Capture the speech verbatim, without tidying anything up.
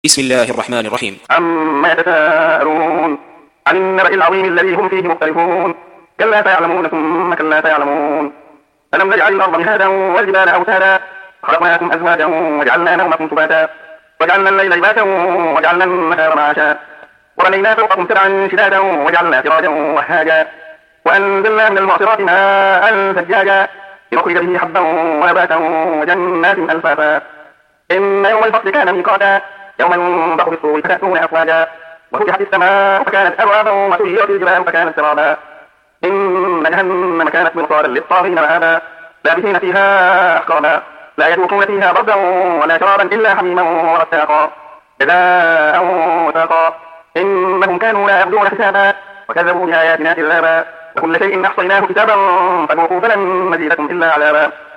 بسم الله الرحمن الرحيم. عما يتساءلون عن النبأ العظيم الذي هم فيه مختلفون كلا سيعلمون ثم كلا سيعلمون ألم نجعل الأرض مهادا والجبال أوتادا خلقناكم أزواجا وجعلنا نومكم سباتا وجعلنا الليل لباسا وجعلنا النهار معاشا وبنينا فوقكم سبعا شدادا وجعلنا سراجا وهاجا وأنزلنا من المعصرات ماء ثجاجا لنخرج به حبا ونباتا وجنات ألفافا إن يوم الفصل كان ميقاتا يوم ينفخ في الصور فتأتون أفواجا وفتحت السماء فكانت أبوابا وسيرت الجبال فكانت سرابا إن جهنم كانت مرصادا للطاغين مآبا لابثين فيها أحقابا لا يذوقون فيها بردا ولا شرابا إلا حميما وغساقا جزاء وفاقا إنهم كانوا لا يرجون حسابا وكذبوا بآياتنا كذابا وكل شيء أحصيناه كتابا فذوقوا فلن نزيدكم إلا عذابا.